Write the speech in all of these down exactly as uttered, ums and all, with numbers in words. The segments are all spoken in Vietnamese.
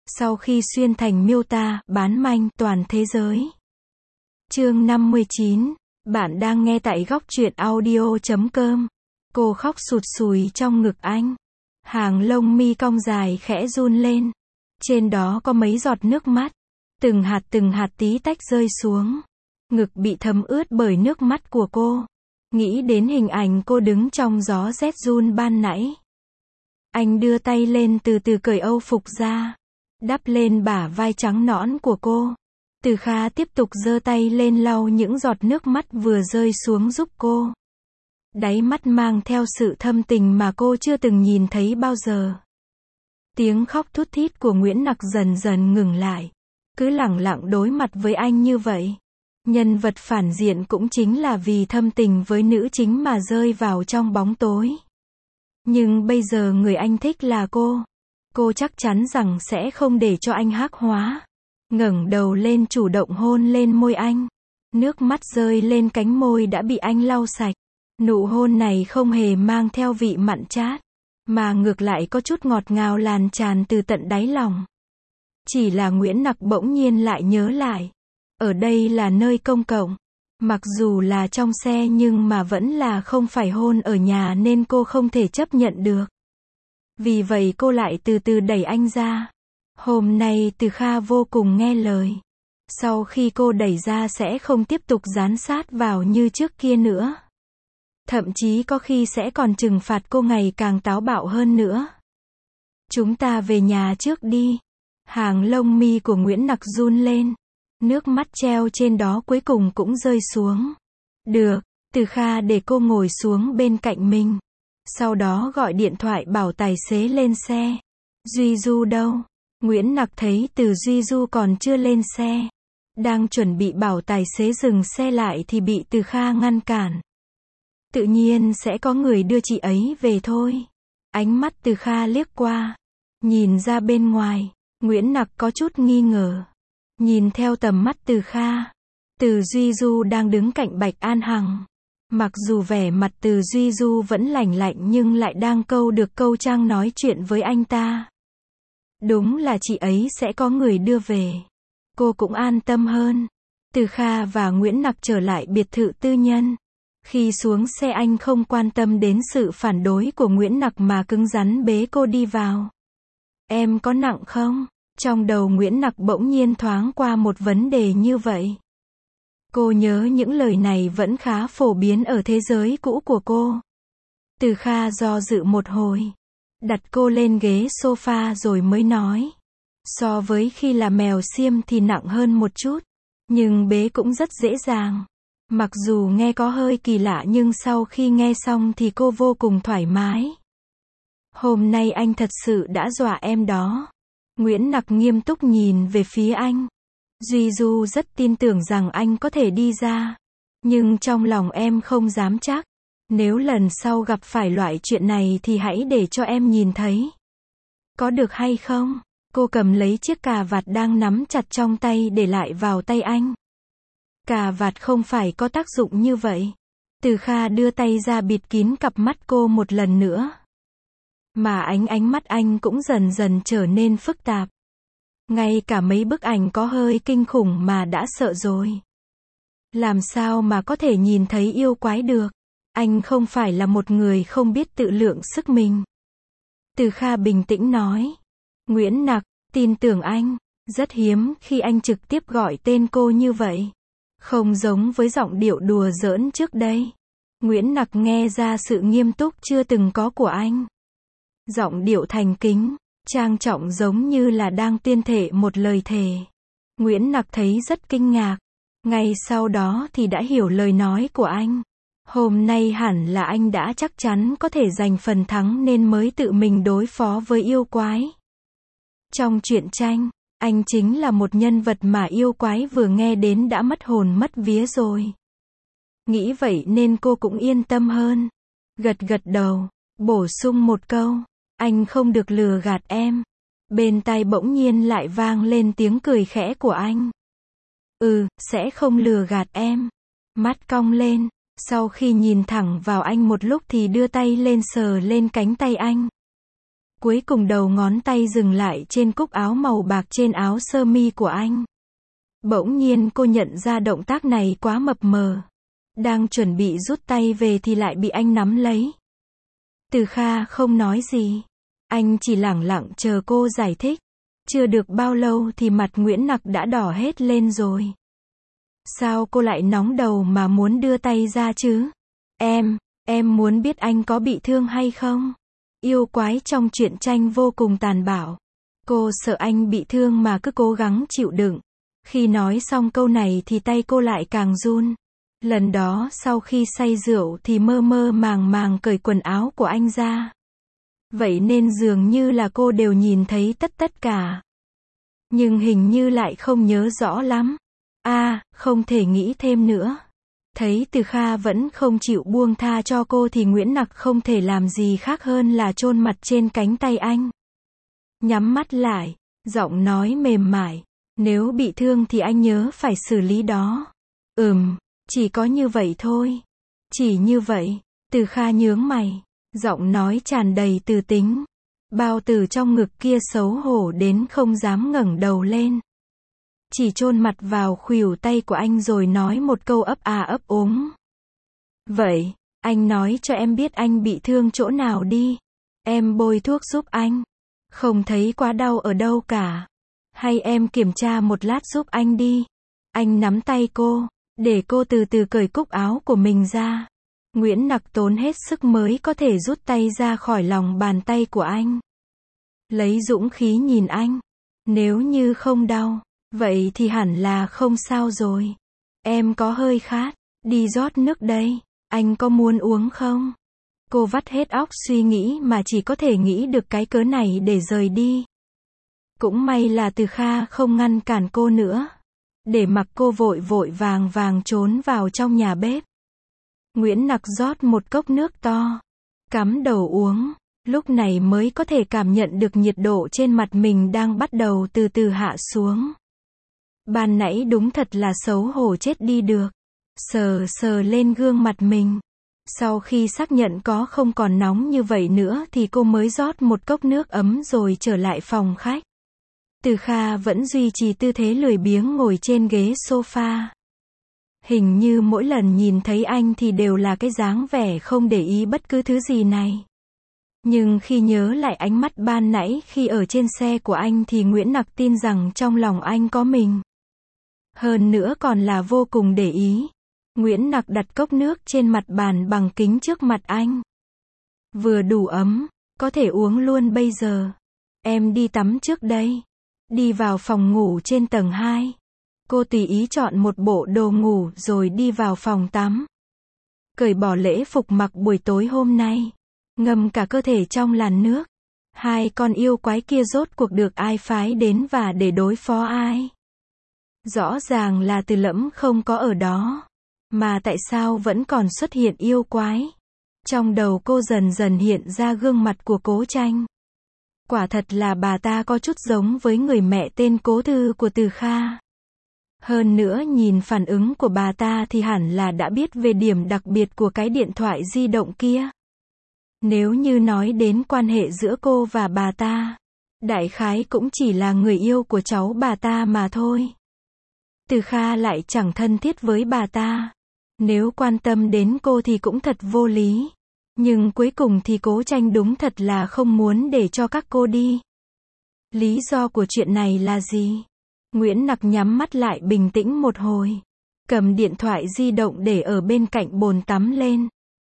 Sau khi xuyên thành miêu tả, bán manh, toàn thế giới. Chương năm mươi chín. Bạn đang nghe tại góc truyện audio chấm com. Cô khóc sụt sùi trong ngực anh. Hàng lông mi cong dài khẽ run lên. Trên đó có mấy giọt nước mắt. Từng hạt từng hạt tí tách rơi xuống. Ngực bị thấm ướt bởi nước mắt của cô. Nghĩ đến hình ảnh cô đứng trong gió rét run ban nãy. Anh đưa tay lên từ từ cởi âu phục ra. Đắp lên bả vai trắng nõn của cô. Từ Kha tiếp tục giơ tay lên lau những giọt nước mắt vừa rơi xuống giúp cô. Đáy mắt mang theo sự thâm tình mà cô chưa từng nhìn thấy bao giờ. Tiếng khóc thút thít của Nguyễn Nặc dần dần ngừng lại. Cứ lẳng lặng đối mặt với anh như vậy. Nhân vật phản diện cũng chính là vì thâm tình với nữ chính mà rơi vào trong bóng tối. Nhưng bây giờ người anh thích là cô. Cô chắc chắn rằng sẽ không để cho anh hắc hóa. Ngẩng đầu lên chủ động hôn lên môi anh. Nước mắt rơi lên cánh môi đã bị anh lau sạch. Nụ hôn này không hề mang theo vị mặn chát, mà ngược lại có chút ngọt ngào lan tràn từ tận đáy lòng. Chỉ là Nguyễn Nặc bỗng nhiên lại nhớ lại. Ở đây là nơi công cộng. Mặc dù là trong xe nhưng mà vẫn là không phải hôn ở nhà nên cô không thể chấp nhận được. Vì vậy cô lại từ từ đẩy anh ra. Hôm nay Từ Kha vô cùng nghe lời. Sau khi cô đẩy ra sẽ không tiếp tục dán sát vào như trước kia nữa. Thậm chí có khi sẽ còn trừng phạt cô ngày càng táo bạo hơn nữa. Chúng ta về nhà trước đi. Hàng lông mi của Nguyễn Nặc run lên. Nước mắt treo trên đó cuối cùng cũng rơi xuống. Được, Từ Kha để cô ngồi xuống bên cạnh mình. Sau đó gọi điện thoại bảo tài xế lên xe. Duy Du đâu? Nguyễn Nặc thấy Từ Duy Du còn chưa lên xe. Đang chuẩn bị bảo tài xế dừng xe lại thì bị Từ Kha ngăn cản. Tự nhiên sẽ có người đưa chị ấy về thôi. Ánh mắt Từ Kha liếc qua. Nhìn ra bên ngoài. Nguyễn Nặc có chút nghi ngờ. Nhìn theo tầm mắt Từ Kha. Từ Duy Du đang đứng cạnh Bạch An Hằng. Mặc dù vẻ mặt Từ Duy Du vẫn lạnh lạnh nhưng lại đang câu được câu trang nói chuyện với anh ta. Đúng là chị ấy sẽ có người đưa về. Cô cũng an tâm hơn. Từ Kha và Nguyễn Nặc trở lại biệt thự tư nhân. Khi xuống xe anh không quan tâm đến sự phản đối của Nguyễn Nặc mà cứng rắn bế cô đi vào. Em có nặng không? Trong đầu Nguyễn Nặc bỗng nhiên thoáng qua một vấn đề như vậy. Cô nhớ những lời này vẫn khá phổ biến ở thế giới cũ của cô. Từ Kha do dự một hồi. Đặt cô lên ghế sofa rồi mới nói. So với khi là mèo xiêm thì nặng hơn một chút. Nhưng bế cũng rất dễ dàng. Mặc dù nghe có hơi kỳ lạ nhưng sau khi nghe xong thì cô vô cùng thoải mái. Hôm nay anh thật sự đã dọa em đó. Nguyễn Nặc nghiêm túc nhìn về phía anh. Duy Du rất tin tưởng rằng anh có thể đi ra. Nhưng trong lòng em không dám chắc. Nếu lần sau gặp phải loại chuyện này thì hãy để cho em nhìn thấy. Có được hay không? Cô cầm lấy chiếc cà vạt đang nắm chặt trong tay để lại vào tay anh. Cà vạt không phải có tác dụng như vậy. Từ Kha đưa tay ra bịt kín cặp mắt cô một lần nữa. Mà ánh ánh mắt anh cũng dần dần trở nên phức tạp. Ngay cả mấy bức ảnh có hơi kinh khủng mà đã sợ rồi. Làm sao mà có thể nhìn thấy yêu quái được? Anh không phải là một người không biết tự lượng sức mình. Từ Kha bình tĩnh nói. Nguyễn Nặc, tin tưởng anh. Rất hiếm khi anh trực tiếp gọi tên cô như vậy. Không giống với giọng điệu đùa giỡn trước đây. Nguyễn Nặc nghe ra sự nghiêm túc chưa từng có của anh. Giọng điệu thành kính, trang trọng giống như là đang tuyên thệ một lời thề. Nguyễn Nặc thấy rất kinh ngạc. Ngay sau đó thì đã hiểu lời nói của anh. Hôm nay hẳn là anh đã chắc chắn có thể giành phần thắng nên mới tự mình đối phó với yêu quái. Trong truyện tranh, anh chính là một nhân vật mà yêu quái vừa nghe đến đã mất hồn mất vía rồi. Nghĩ vậy nên cô cũng yên tâm hơn. Gật gật đầu, bổ sung một câu. Anh không được lừa gạt em. Bên tai bỗng nhiên lại vang lên tiếng cười khẽ của anh. Ừ, sẽ không lừa gạt em. Mắt cong lên, sau khi nhìn thẳng vào anh một lúc thì đưa tay lên sờ lên cánh tay anh. Cuối cùng đầu ngón tay dừng lại trên cúc áo màu bạc trên áo sơ mi của anh. Bỗng nhiên cô nhận ra động tác này quá mập mờ. Đang chuẩn bị rút tay về thì lại bị anh nắm lấy. Từ Kha không nói gì. Anh chỉ lẳng lặng chờ cô giải thích. Chưa được bao lâu thì mặt Nguyễn Nặc đã đỏ hết lên rồi. Sao cô lại nóng đầu mà muốn đưa tay ra chứ? Em, em muốn biết anh có bị thương hay không? Yêu quái trong truyện tranh vô cùng tàn bạo. Cô sợ anh bị thương mà cứ cố gắng chịu đựng. Khi nói xong câu này thì tay cô lại càng run. Lần đó sau khi say rượu thì mơ mơ màng màng cởi quần áo của anh ra. Vậy nên dường như là cô đều nhìn thấy tất tất cả. Nhưng hình như lại không nhớ rõ lắm. À, không thể nghĩ thêm nữa. Thấy Từ Kha vẫn không chịu buông tha cho cô thì Nguyễn Nặc không thể làm gì khác hơn là chôn mặt trên cánh tay anh. Nhắm mắt lại, giọng nói mềm mại. Nếu bị thương thì anh nhớ phải xử lý đó. Ừm, chỉ có như vậy thôi. Chỉ như vậy. Từ Kha nhướng mày. Giọng nói tràn đầy từ tính. Bao tử trong ngực kia xấu hổ đến không dám ngẩng đầu lên. Chỉ chôn mặt vào khuỷu tay của anh rồi nói một câu ấp à ấp úng. Vậy, anh nói cho em biết anh bị thương chỗ nào đi. Em bôi thuốc giúp anh. Không thấy quá đau ở đâu cả. Hay em kiểm tra một lát giúp anh đi. Anh nắm tay cô, để cô từ từ cởi cúc áo của mình ra. Nguyễn Nặc tốn hết sức mới có thể rút tay ra khỏi lòng bàn tay của anh. Lấy dũng khí nhìn anh. Nếu như không đau, vậy thì hẳn là không sao rồi. Em có hơi khát, đi rót nước đây. Anh có muốn uống không? Cô vắt hết óc suy nghĩ mà chỉ có thể nghĩ được cái cớ này để rời đi. Cũng may là Từ Kha không ngăn cản cô nữa. Để mặc cô vội vội vàng vàng trốn vào trong nhà bếp. Nguyễn Nặc rót một cốc nước to. Cắm đầu uống. Lúc này mới có thể cảm nhận được nhiệt độ trên mặt mình đang bắt đầu từ từ hạ xuống. Ban nãy đúng thật là xấu hổ chết đi được. Sờ sờ lên gương mặt mình. Sau khi xác nhận có không còn nóng như vậy nữa thì cô mới rót một cốc nước ấm rồi trở lại phòng khách. Từ Kha vẫn duy trì tư thế lười biếng ngồi trên ghế sofa. Hình như mỗi lần nhìn thấy anh thì đều là cái dáng vẻ không để ý bất cứ thứ gì này. Nhưng khi nhớ lại ánh mắt ban nãy khi ở trên xe của anh thì Nguyễn Nặc tin rằng trong lòng anh có mình. Hơn nữa còn là vô cùng để ý. Nguyễn Nặc đặt cốc nước trên mặt bàn bằng kính trước mặt anh. Vừa đủ ấm, có thể uống luôn bây giờ. Em đi tắm trước đây. Đi vào phòng ngủ trên tầng hai. Cô tùy ý chọn một bộ đồ ngủ rồi đi vào phòng tắm. Cởi bỏ lễ phục mặc buổi tối hôm nay. Ngâm cả cơ thể trong làn nước. Hai con yêu quái kia rốt cuộc được ai phái đến và để đối phó ai? Rõ ràng là Từ Lẫm không có ở đó. Mà tại sao vẫn còn xuất hiện yêu quái? Trong đầu cô dần dần hiện ra gương mặt của Cố Tranh. Quả thật là bà ta có chút giống với người mẹ tên Cố Thư của Từ Kha. Hơn nữa nhìn phản ứng của bà ta thì hẳn là đã biết về điểm đặc biệt của cái điện thoại di động kia. Nếu như nói đến quan hệ giữa cô và bà ta, đại khái cũng chỉ là người yêu của cháu bà ta mà thôi. Từ Kha lại chẳng thân thiết với bà ta. Nếu quan tâm đến cô thì cũng thật vô lý. Nhưng cuối cùng thì Cố Tranh đúng thật là không muốn để cho các cô đi. Lý do của chuyện này là gì? Nguyễn Nặc nhắm mắt lại bình tĩnh một hồi. Cầm điện thoại di động để ở bên cạnh bồn tắm lên.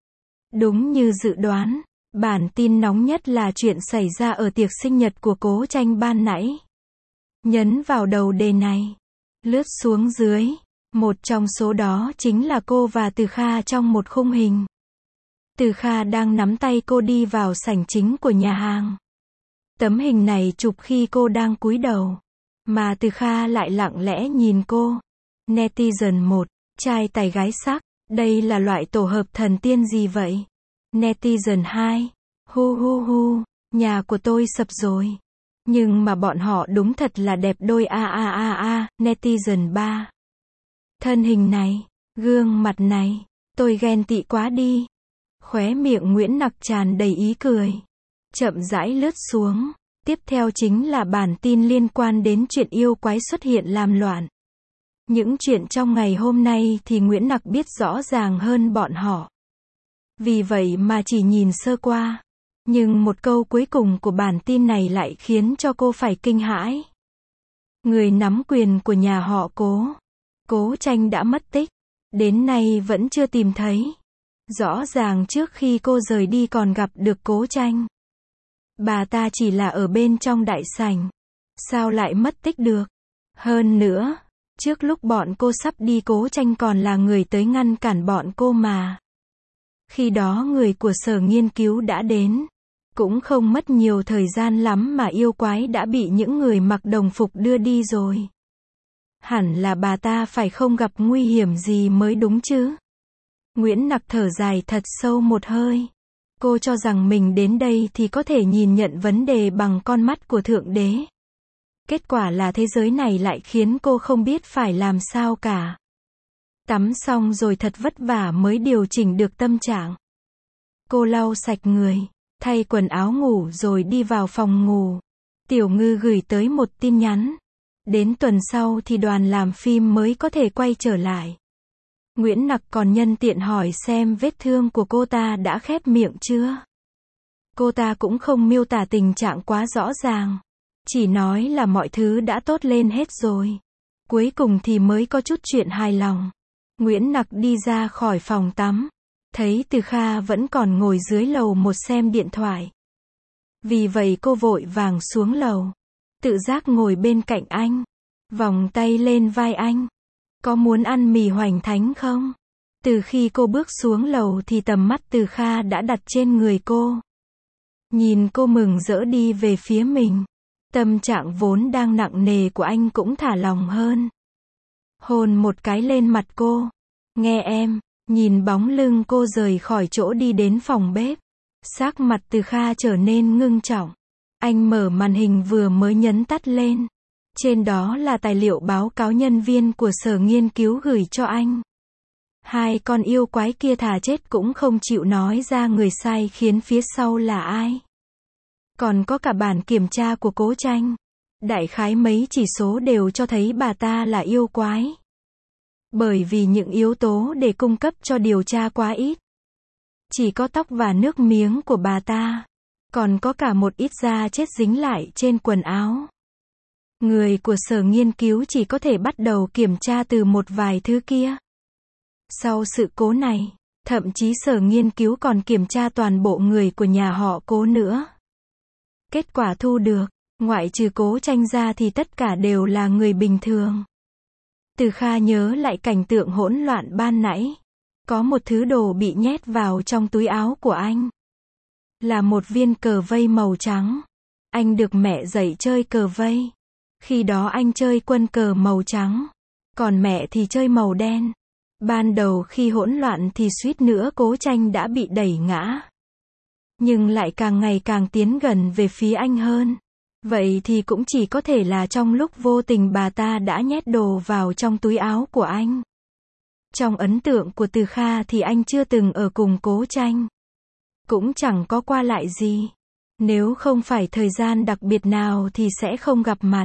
Đúng như dự đoán, bản tin nóng nhất là chuyện xảy ra ở tiệc sinh nhật của Cố Tranh ban nãy. Nhấn vào đầu đề này. Lướt xuống dưới. Một trong số đó chính là cô và Từ Kha trong một khung hình. Từ Kha đang nắm tay cô đi vào sảnh chính của nhà hàng. Tấm hình này chụp khi cô đang cúi đầu. Mà Từ Kha lại lặng lẽ nhìn cô. Netizen một. Trai tài gái sắc. Đây là loại tổ hợp thần tiên gì vậy? Netizen hai. Hu hu hu. Nhà của tôi sập rồi. Nhưng mà bọn họ đúng thật là đẹp đôi a a a a. Netizen ba. Thân hình này. Gương mặt này. Tôi ghen tị quá đi. Khóe miệng Nguyễn Nặc tràn đầy ý cười. chậm rãi lướt xuống. Tiếp theo chính là bản tin liên quan đến chuyện yêu quái xuất hiện làm loạn. Những chuyện trong ngày hôm nay thì Nguyễn Nặc biết rõ ràng hơn bọn họ. Vì vậy mà chỉ nhìn sơ qua. Nhưng một câu cuối cùng của bản tin này lại khiến cho cô phải kinh hãi. Người nắm quyền của nhà họ Cố, Cố Tranh đã mất tích. Đến nay vẫn chưa tìm thấy. Rõ ràng trước khi cô rời đi còn gặp được Cố Tranh. Bà ta chỉ là ở bên trong đại sảnh. Sao lại mất tích được? Hơn nữa, trước lúc bọn cô sắp đi Cố Tranh còn là người tới ngăn cản bọn cô mà. Khi đó người của sở nghiên cứu đã đến. Cũng không mất nhiều thời gian lắm mà yêu quái đã bị những người mặc đồng phục đưa đi rồi. Hẳn là bà ta phải không gặp nguy hiểm gì mới đúng chứ. Nguyễn Nặc thở dài thật sâu một hơi. Cô cho rằng mình đến đây thì có thể nhìn nhận vấn đề bằng con mắt của Thượng Đế. Kết quả là thế giới này lại khiến cô không biết phải làm sao cả. Tắm xong rồi thật vất vả mới điều chỉnh được tâm trạng. Cô lau sạch người, thay quần áo ngủ rồi đi vào phòng ngủ. Tiểu Ngư gửi tới một tin nhắn. Đến tuần sau thì đoàn làm phim mới có thể quay trở lại. Nguyễn Nặc còn nhân tiện hỏi xem vết thương của cô ta đã khép miệng chưa. Cô ta cũng không miêu tả tình trạng quá rõ ràng. Chỉ nói là mọi thứ đã tốt lên hết rồi. Cuối cùng thì mới có chút chuyện hài lòng. Nguyễn Nặc đi ra khỏi phòng tắm. Thấy Từ Kha vẫn còn ngồi dưới lầu một xem điện thoại. Vì vậy cô vội vàng xuống lầu. Tự giác ngồi bên cạnh anh. Vòng tay lên vai anh. Có muốn ăn mì hoành thánh không? Từ khi cô bước xuống lầu thì tầm mắt Từ Kha đã đặt trên người cô. Nhìn cô mừng rỡ đi về phía mình. Tâm trạng vốn đang nặng nề của anh cũng thả lòng hơn. Hôn một cái lên mặt cô. Nghe em. Nhìn bóng lưng cô rời khỏi chỗ đi đến phòng bếp. Sắc mặt Từ Kha trở nên ngưng trọng. Anh mở màn hình vừa mới nhấn tắt lên. Trên đó là tài liệu báo cáo nhân viên của sở nghiên cứu gửi cho anh. Hai con yêu quái kia thà chết cũng không chịu nói ra người sai khiến phía sau là ai. Còn có cả bản kiểm tra của Cố Tranh. Đại khái mấy chỉ số đều cho thấy bà ta là yêu quái. Bởi vì những yếu tố để cung cấp cho điều tra quá ít. Chỉ có tóc và nước miếng của bà ta. Còn có cả một ít da chết dính lại trên quần áo. Người của sở nghiên cứu chỉ có thể bắt đầu kiểm tra từ một vài thứ kia. Sau sự cố này, thậm chí sở nghiên cứu còn kiểm tra toàn bộ người của nhà họ Cố nữa. Kết quả thu được, ngoại trừ Cố Tranh ra thì tất cả đều là người bình thường. Từ Kha nhớ lại cảnh tượng hỗn loạn ban nãy. Có một thứ đồ bị nhét vào trong túi áo của anh. Là một viên cờ vây màu trắng. Anh được mẹ dạy chơi cờ vây. Khi đó anh chơi quân cờ màu trắng. Còn mẹ thì chơi màu đen. Ban đầu khi hỗn loạn thì suýt nữa Cố Tranh đã bị đẩy ngã. Nhưng lại càng ngày càng tiến gần về phía anh hơn. Vậy thì cũng chỉ có thể là trong lúc vô tình bà ta đã nhét đồ vào trong túi áo của anh. Trong ấn tượng của Từ Kha thì anh chưa từng ở cùng Cố Tranh. Cũng chẳng có qua lại gì. Nếu không phải thời gian đặc biệt nào thì sẽ không gặp mặt.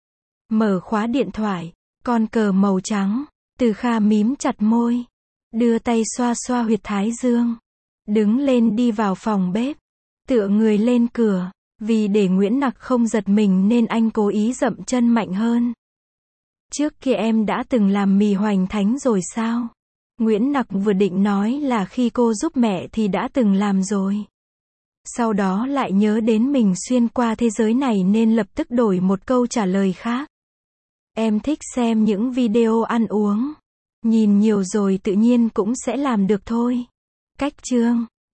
Mở khóa điện thoại, con cờ màu trắng. Từ Kha mím chặt môi. Đưa tay xoa xoa huyệt thái dương. Đứng lên đi vào phòng bếp. Tựa người lên cửa. Vì để Nguyễn Nặc không giật mình nên anh cố ý dậm chân mạnh hơn. Trước kia em đã từng làm mì hoành thánh rồi sao? Nguyễn Nặc vừa định nói là khi cô giúp mẹ thì đã từng làm rồi. Sau đó lại nhớ đến mình xuyên qua thế giới này nên lập tức đổi một câu trả lời khác. Em thích xem những video ăn uống. Nhìn nhiều rồi tự nhiên cũng sẽ làm được thôi. Cách chương